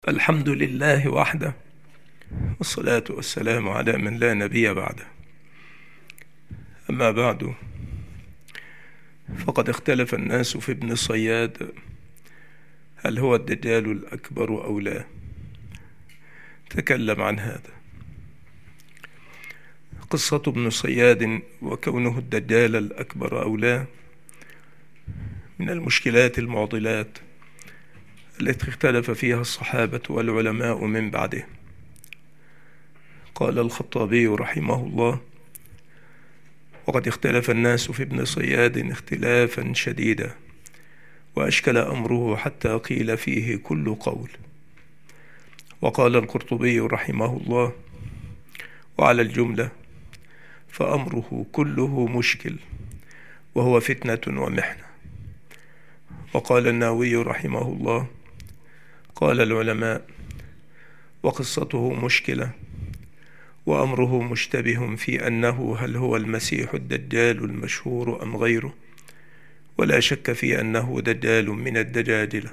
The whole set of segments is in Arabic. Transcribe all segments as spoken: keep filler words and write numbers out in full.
الحمد لله وحده، والصلاة والسلام على من لا نبي بعده. أما بعد، فقد اختلف الناس في ابن صياد، هل هو الدجال الأكبر أو لا؟ تكلم عن هذا. قصة ابن صياد وكونه الدجال الأكبر أو لا من المشكلات المعضلات التي اختلف فيها الصحابة والعلماء من بعده. قال الخطابي رحمه الله: وقد اختلف الناس في ابن صياد اختلافا شديدا، وأشكل أمره حتى قيل فيه كل قول. وقال القرطبي رحمه الله: وعلى الجملة فأمره كله مشكل، وهو فتنة ومحنة. وقال النووي رحمه الله: قال العلماء: وقصته مشكلة، وأمره مشتبه في أنه هل هو المسيح الدجال المشهور أم غيره، ولا شك في أنه دجال من الدجاجلة.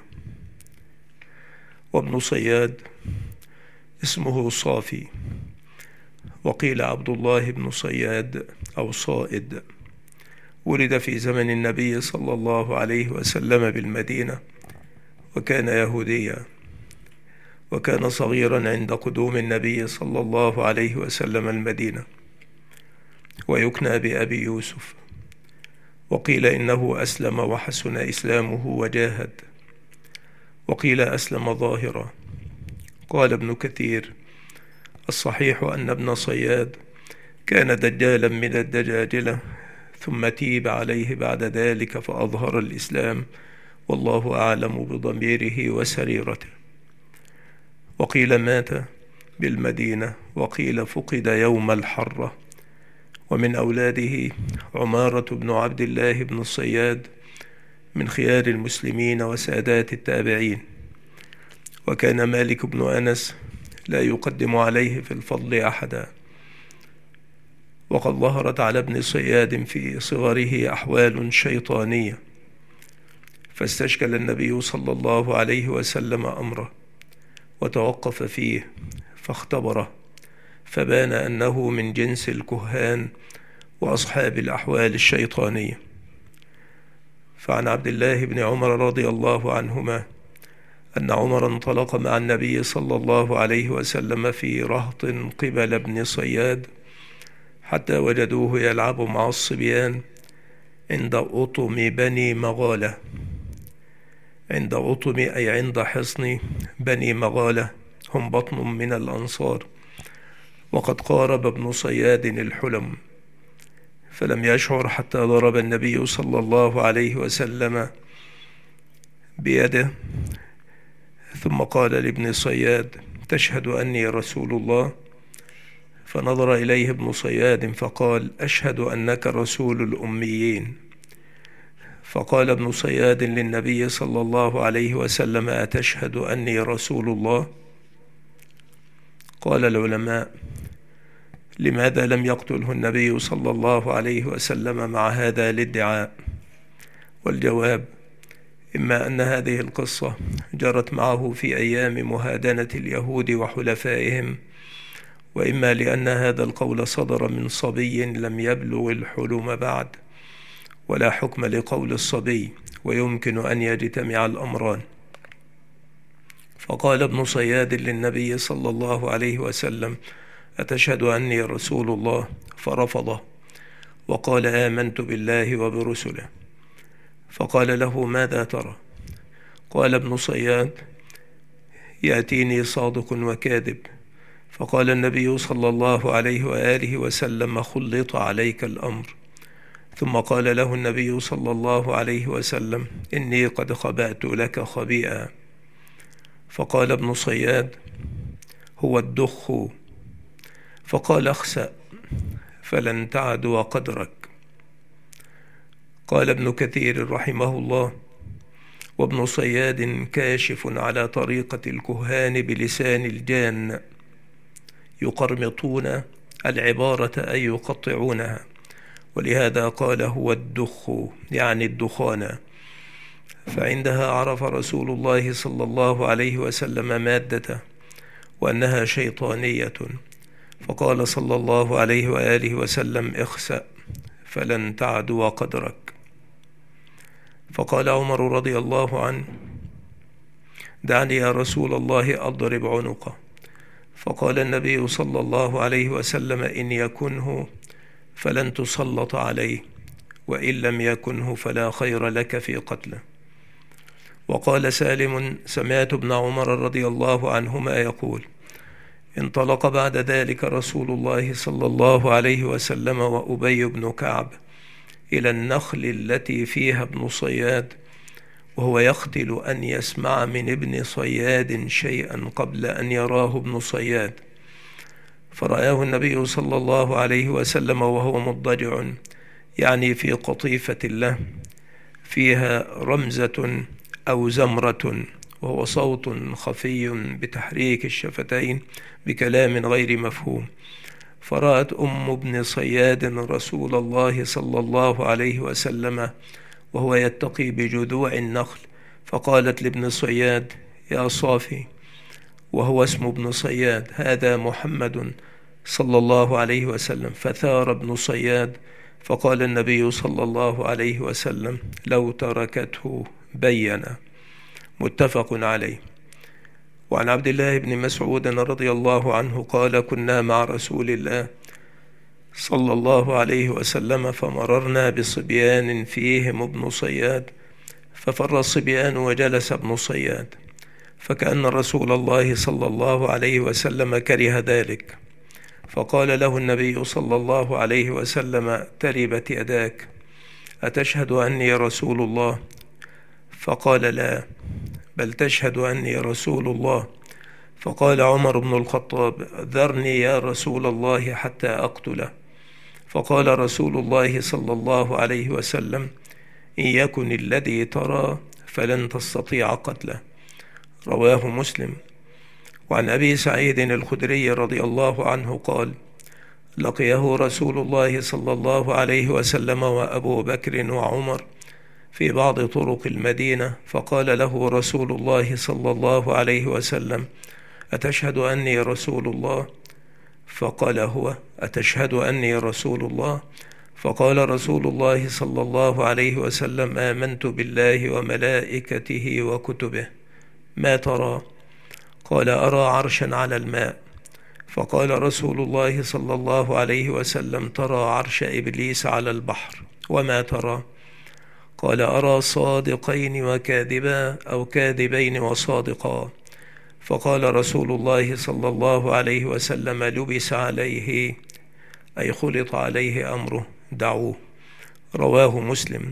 وابن صياد اسمه صافي، وقيل عبد الله بن صياد أو صائد، ولد في زمن النبي صلى الله عليه وسلم بالمدينة، وكان يهوديا، وكان صغيرا عند قدوم النبي صلى الله عليه وسلم المدينة، ويكنى بأبي يوسف. وقيل إنه أسلم وحسن إسلامه وجاهد، وقيل أسلم ظاهرا. قال ابن كثير: الصحيح أن ابن صياد كان دجالا من الدجاجلة، ثم تيب عليه بعد ذلك فأظهر الإسلام، والله أعلم بضميره وسريرته. وقيل مات بالمدينة، وقيل فقد يوم الحرة. ومن أولاده عمارة بن عبد الله بن الصياد، من خيار المسلمين وسادات التابعين. وكان مالك بن أنس لا يقدم عليه في الفضل أحدا. وقد ظهرت على ابن صياد في صغره أحوال شيطانية، فاستشكل النبي صلى الله عليه وسلم أمره، وتوقف فيه فاختبره، فبان أنه من جنس الكهان وأصحاب الأحوال الشيطانية. فعن عبد الله بن عمر رضي الله عنهما أن عمر انطلق مع النبي صلى الله عليه وسلم في رهط قبل ابن صياد، حتى وجدوه يلعب مع الصبيان عند أطم بني مغالة. عند أطم أي عند حصن بني مغالة، هم بطن من الأنصار. وقد قارب ابن صياد الحلم، فلم يشعر حتى ضرب النبي صلى الله عليه وسلم بيده، ثم قال لابن صياد: تشهد أني رسول الله؟ فنظر إليه ابن صياد فقال: أشهد أنك رسول الأميين. فقال ابن صياد للنبي صلى الله عليه وسلم: أتشهد أني رسول الله؟ قال العلماء: لماذا لم يقتله النبي صلى الله عليه وسلم مع هذا الادعاء؟ والجواب: إما أن هذه القصة جرت معه في أيام مهادنة اليهود وحلفائهم، وإما لأن هذا القول صدر من صبي لم يبلغ الحلم بعد، ولا حكم لقول الصبي، ويمكن أن يجتمع الأمران. فقال ابن صياد للنبي صلى الله عليه وسلم: أتشهد أني رسول الله؟ فرفضه، وقال: آمنت بالله وبرسله. فقال له: ماذا ترى؟ قال ابن صياد: يأتيني صادق وكاذب. فقال النبي صلى الله عليه وآله وسلم: خلط عليك الأمر. ثم قال له النبي صلى الله عليه وسلم: إني قد خبأت لك خبيئا. فقال ابن صياد: هو الدخ. فقال: اخسأ فلن تعدو قدرك. قال ابن كثير رحمه الله: وابن صياد كاشف على طريقة الكهان بلسان الجان، يقرمطون العبارة أي يقطعونها، ولهذا قال: هو الدخ، يعني الدخان. فعندها عرف رسول الله صلى الله عليه وسلم مادته وأنها شيطانية، فقال صلى الله عليه وآله وسلم: اخسأ فلن تعدو قدرك. فقال عمر رضي الله عنه: دعني يا رسول الله أضرب عنقه. فقال النبي صلى الله عليه وسلم: إن يكنه فلن تسلط عليه، وإن لم يكنه فلا خير لك في قتله. وقال سالم: سمعت ابن عمر رضي الله عنهما يقول: انطلق بعد ذلك رسول الله صلى الله عليه وسلم وأبي بن كعب إلى النخل التي فيها ابن صياد، وهو يختل أن يسمع من ابن صياد شيئا قبل أن يراه ابن صياد. فرآه النبي صلى الله عليه وسلم وهو مضطجع، يعني في قطيفة له فيها رمزة أو زمرة، وهو صوت خفي بتحريك الشفتين بكلام غير مفهوم. فرأت أم ابن صياد رسول الله صلى الله عليه وسلم وهو يتقي بجذوع النخل، فقالت لابن صياد: يا صافي، وهو اسم ابن صياد، هذا محمد صلى الله عليه وسلم. فثار ابن صياد، فقال النبي صلى الله عليه وسلم: لو تركته بينا. متفق عليه. وعن عبد الله بن مسعود رضي الله عنه قال: كنا مع رسول الله صلى الله عليه وسلم فمررنا بصبيان فيهم ابن صياد، ففر الصبيان وجلس ابن صياد، فكأن رسول الله صلى الله عليه وسلم كره ذلك، فقال له النبي صلى الله عليه وسلم: تربت يداك، أتشهد أني رسول الله؟ فقال: لا، بل تشهد أني رسول الله. فقال عمر بن الخطاب: ذرني يا رسول الله حتى أقتله. فقال رسول الله صلى الله عليه وسلم: إن يكن الذي ترى فلن تستطيع قتله. رواه مسلم. وعن أبي سعيد الخدري رضي الله عنه قال: لقيه رسول الله صلى الله عليه وسلم وأبو بكر وعمر في بعض طرق المدينة، فقال له رسول الله صلى الله عليه وسلم: أتشهد أني رسول الله؟ فقال هو: أتشهد أني رسول الله؟ فقال رسول الله صلى الله عليه وسلم: آمنت بالله وملائكته وكتبه. ما ترى؟ قال: أرى عرشا على الماء. فقال رسول الله صلى الله عليه وسلم: ترى عرش إبليس على البحر. وما ترى؟ قال: أرى صادقين وكاذبا، أو كاذبين وصادقا. فقال رسول الله صلى الله عليه وسلم: لبس عليه، أي خلط عليه أمره، دعوه. رواه مسلم.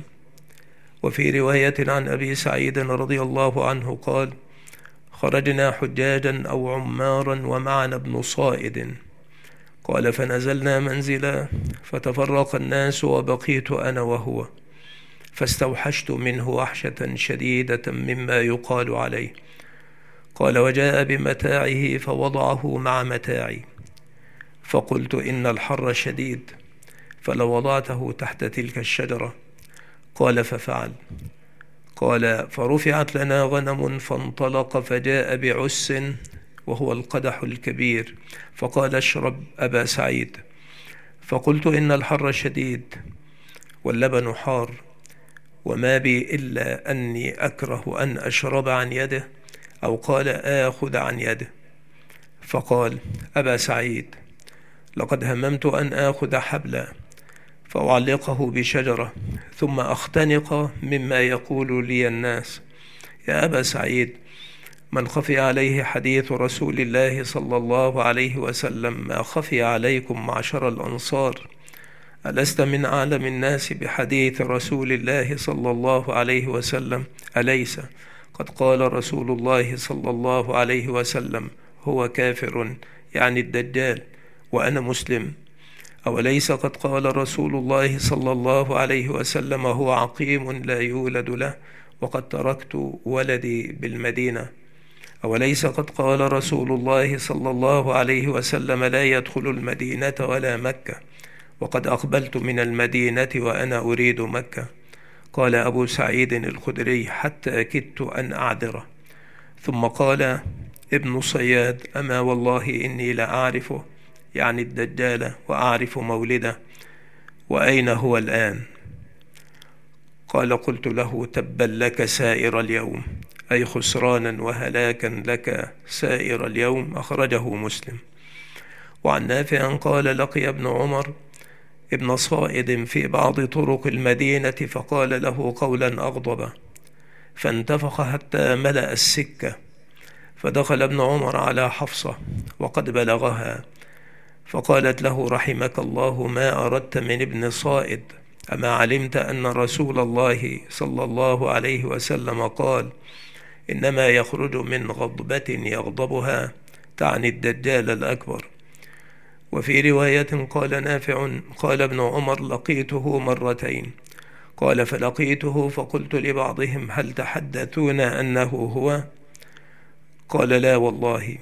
وفي رواية عن أبي سعيد رضي الله عنه قال: خرجنا حجاجا أو عمارا ومعنا ابن صائد. قال: فنزلنا منزلا، فتفرق الناس وبقيت أنا وهو، فاستوحشت منه وحشة شديدة مما يقال عليه. قال: وجاء بمتاعه فوضعه مع متاعي، فقلت: إن الحر شديد، فلو وضعته تحت تلك الشجرة. قال: ففعل. قال: فرفعت لنا غنم، فانطلق فجاء بعس، وهو القدح الكبير، فقال: اشرب أبا سعيد. فقلت: إن الحر شديد واللبن حار، وما بي إلا أني أكره أن أشرب عن يده، أو قال: آخذ عن يده. فقال: أبا سعيد، لقد هممت أن آخذ حبلا فأعلقه بشجرة، ثم أختنق مما يقول لي الناس. يا أبا سعيد، من خفي عليه حديث رسول الله صلى الله عليه وسلم ما خفي عليكم معشر الأنصار. ألست من أعلم الناس بحديث رسول الله صلى الله عليه وسلم؟ أليس قد قال رسول الله صلى الله عليه وسلم: هو كافر، يعني الدجال، وأنا مسلم؟ أوليس قد قال رسول الله صلى الله عليه وسلم: هو عقيم لا يولد له، وقد تركت ولدي بالمدينة؟ أوليس قد قال رسول الله صلى الله عليه وسلم: لا يدخل المدينة ولا مكة، وقد أقبلت من المدينة وأنا أريد مكة؟ قال أبو سعيد الخدري: حتى كدت أن أعذره. ثم قال ابن صياد: أما والله إني لأعرفه، يعني الدجال، وأعرف مولده، وأين هو الآن؟ قال: قلت له: تبا لك سائر اليوم، أي خسرانا وهلاكا لك سائر اليوم. أخرجه مسلم. وعن نافع قال: لقي ابن عمر ابن صائد في بعض طرق المدينة فقال له قولا أغضب، فانتفخ حتى ملأ السكة، فدخل ابن عمر على حفصة وقد بلغها، فقالت له: رحمك الله، ما أردت من ابن صائد؟ أما علمت أن رسول الله صلى الله عليه وسلم قال: إنما يخرج من غضبة يغضبها، تعني الدجال الأكبر. وفي رواية قال نافع: قال ابن عمر: لقيته مرتين. قال: فلقيته فقلت لبعضهم: هل تحدثون أنه هو؟ قال: لا والله.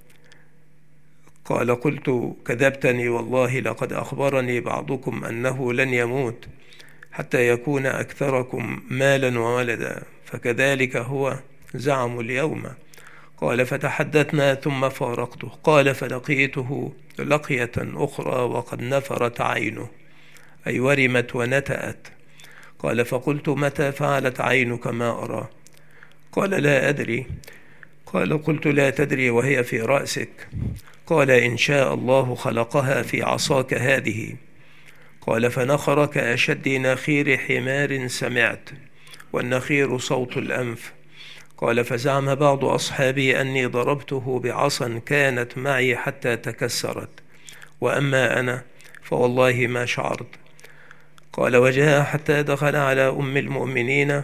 قال: قلت: كذبتني والله، لقد أخبرني بعضكم أنه لن يموت حتى يكون أكثركم مالا وولدا، فكذلك هو زعم اليوم. قال: فتحدثنا ثم فارقته. قال: فلقيته لقية أخرى وقد نفرت عينه، أي ورمت ونتأت. قال: فقلت: متى فعلت عينك ما أرى؟ قال: لا أدري. قال: قلت: لا تدري وهي في رأسك؟ قال: إن شاء الله خلقها في عصاك هذه. قال: فنخر كأشد نخير حمار سمعت، والنخير صوت الأنف. قال: فزعم بعض أصحابي أني ضربته بعصا كانت معي حتى تكسرت، وأما أنا فوالله ما شعرت. قال: وجاء حتى دخل على أم المؤمنين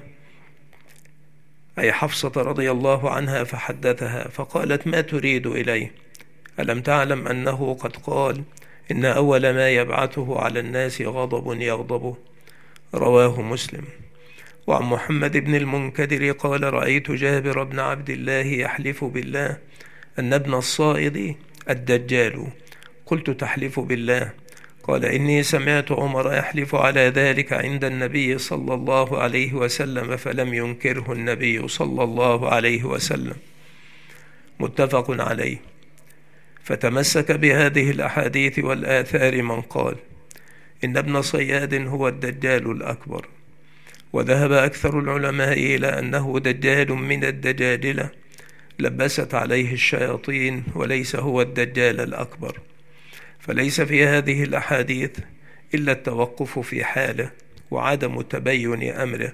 أي حفصة رضي الله عنها فحدثها، فقالت: ما تريد إليه؟ ألم تعلم أنه قد قال: إن أول ما يبعثه على الناس غضب يغضبه؟ رواه مسلم. وعن محمد بن المنكدر قال: رأيت جابر بن عبد الله يحلف بالله أن ابن الصائد الدجال. قلت: تحلف بالله؟ قال: إني سمعت عمر يحلف على ذلك عند النبي صلى الله عليه وسلم فلم ينكره النبي صلى الله عليه وسلم. متفق عليه. فتمسك بهذه الأحاديث والآثار من قال إن ابن صياد هو الدجال الأكبر، وذهب أكثر العلماء إلى أنه دجال من الدجاجلة لبست عليه الشياطين، وليس هو الدجال الأكبر. فليس في هذه الأحاديث إلا التوقف في حاله وعدم تبين أمره،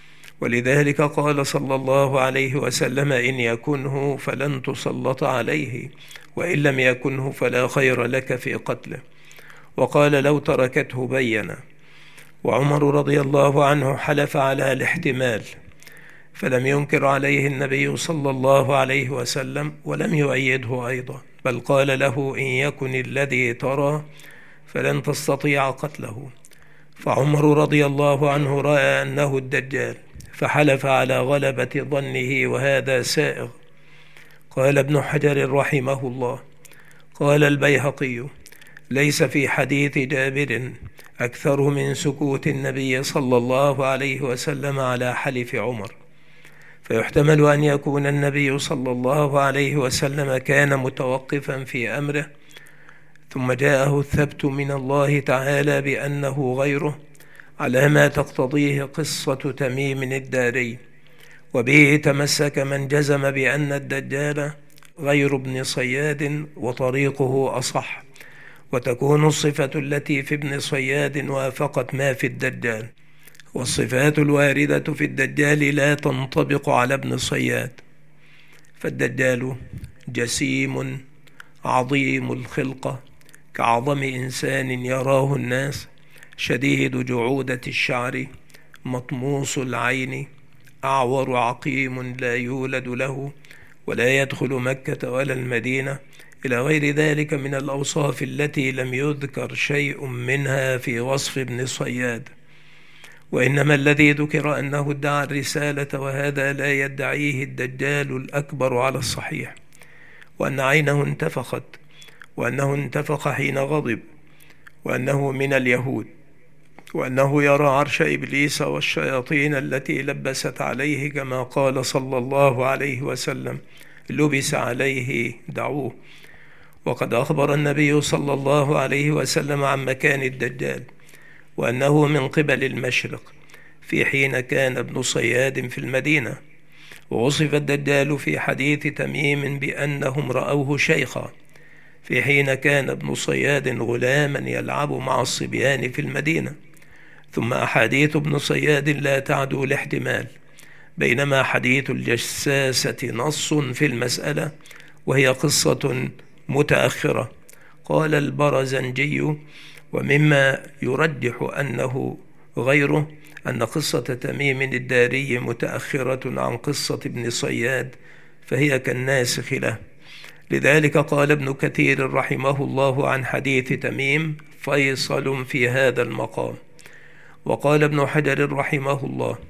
ولذلك قال صلى الله عليه وسلم: إن يكنه فلن تسلط عليه، وإن لم يكنه فلا خير لك في قتله. وقال: لو تركته بين. وعمر رضي الله عنه حلف على الاحتمال، فلم ينكر عليه النبي صلى الله عليه وسلم ولم يؤيده أيضا، بل قال له: إن يكن الذي ترى فلن تستطيع قتله. فعمر رضي الله عنه رأى أنه الدجال فحلف على غلبة ظنه، وهذا سائغ. قال ابن حجر رحمه الله: قال البيهقي: ليس في حديث جابر أكثر من سكوت النبي صلى الله عليه وسلم على حلف عمر، فيحتمل أن يكون النبي صلى الله عليه وسلم كان متوقفا في أمره، ثم جاءه الثبت من الله تعالى بأنه غيره، على ما تقتضيه قصة تميم الداري، وبه تمسك من جزم بأن الدجال غير ابن صياد وطريقه أصح، وتكون الصفة التي في ابن صياد وافقت ما في الدجال، والصفات الواردة في الدجال لا تنطبق على ابن صياد. فالدجال جسيم عظيم الخلقة كعظم إنسان يراه الناس، شديد جعودة الشعر، مطموس العين، أعور عقيم لا يولد له ولا يدخل مكة ولا المدينة، إلى غير ذلك من الأوصاف التي لم يذكر شيء منها في وصف ابن صياد. وإنما الذي ذكر أنه ادعى الرسالة، وهذا لا يدعيه الدجال الأكبر على الصحيح، وأن عينه انتفخت، وأنه انتفخ حين غضب، وأنه من اليهود، وأنه يرى عرش إبليس والشياطين التي لبست عليه، كما قال صلى الله عليه وسلم: لبس عليه دعوه. وقد أخبر النبي صلى الله عليه وسلم عن مكان الدجال، وأنه من قبل المشرق، في حين كان ابن صياد في المدينة. ووصف الدجال في حديث تميم بأنهم رأوه شيخا، في حين كان ابن صياد غلاما يلعب مع الصبيان في المدينة. ثم أحاديث ابن صياد لا تعدو الاحتمال، بينما حديث الجساسة نص في المسألة، وهي قصة متأخرة. قال البرزنجي: ومما يرجح أنه غيره أن قصة تميم الداري متأخرة عن قصة ابن صياد، فهي كالناسخ له. لذلك قال ابن كثير رحمه الله عن حديث تميم: فيصل في هذا المقام. وقال ابن حجر رحمه الله: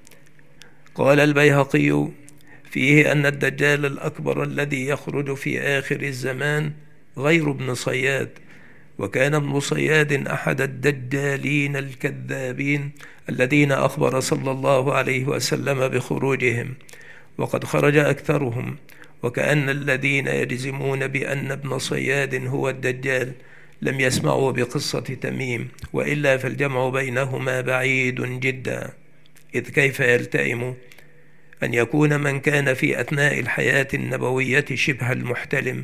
قال البيهقي فيه أن الدجال الأكبر الذي يخرج في آخر الزمان غير ابن صياد، وكان ابن صياد أحد الدجالين الكذابين الذين أخبر صلى الله عليه وسلم بخروجهم، وقد خرج أكثرهم. وكأن الذين يجزمون بأن ابن صياد هو الدجال لم يسمعوا بقصة تميم، وإلا فالجمع بينهما بعيد جدا، إذ كيف يلتئم أن يكون من كان في أثناء الحياة النبوية شبه المحتلم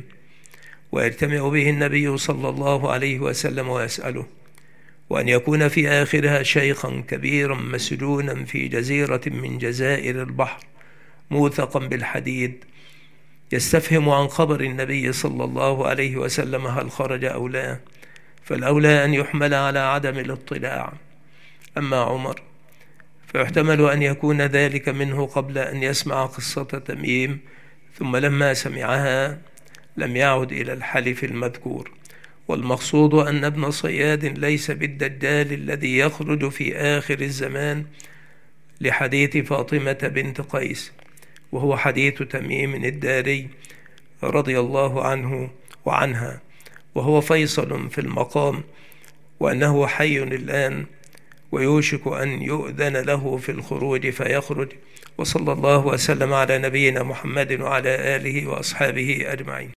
ويجتمع به النبي صلى الله عليه وسلم ويسأله، وأن يكون في آخرها شيخا كبيرا مسجونا في جزيرة من جزائر البحر موثقا بالحديد، يستفهم عن خبر النبي صلى الله عليه وسلم هل خرج أو لا، فالأولى أن يحمل على عدم الاطلاع. أما عمر فيحتمل أن يكون ذلك منه قبل أن يسمع قصة تميم، ثم لما سمعها لم يعد إلى الحلف المذكور. والمقصود أن ابن صياد ليس بالدجال الذي يخرج في آخر الزمان، لحديث فاطمة بنت قيس، وهو حديث تميم الداري رضي الله عنه وعنها، وهو فيصل في المقام، وأنه حي الآن ويوشك أن يؤذن له في الخروج فيخرج. وصلى الله وسلم على نبينا محمد وعلى آله وأصحابه أجمعين.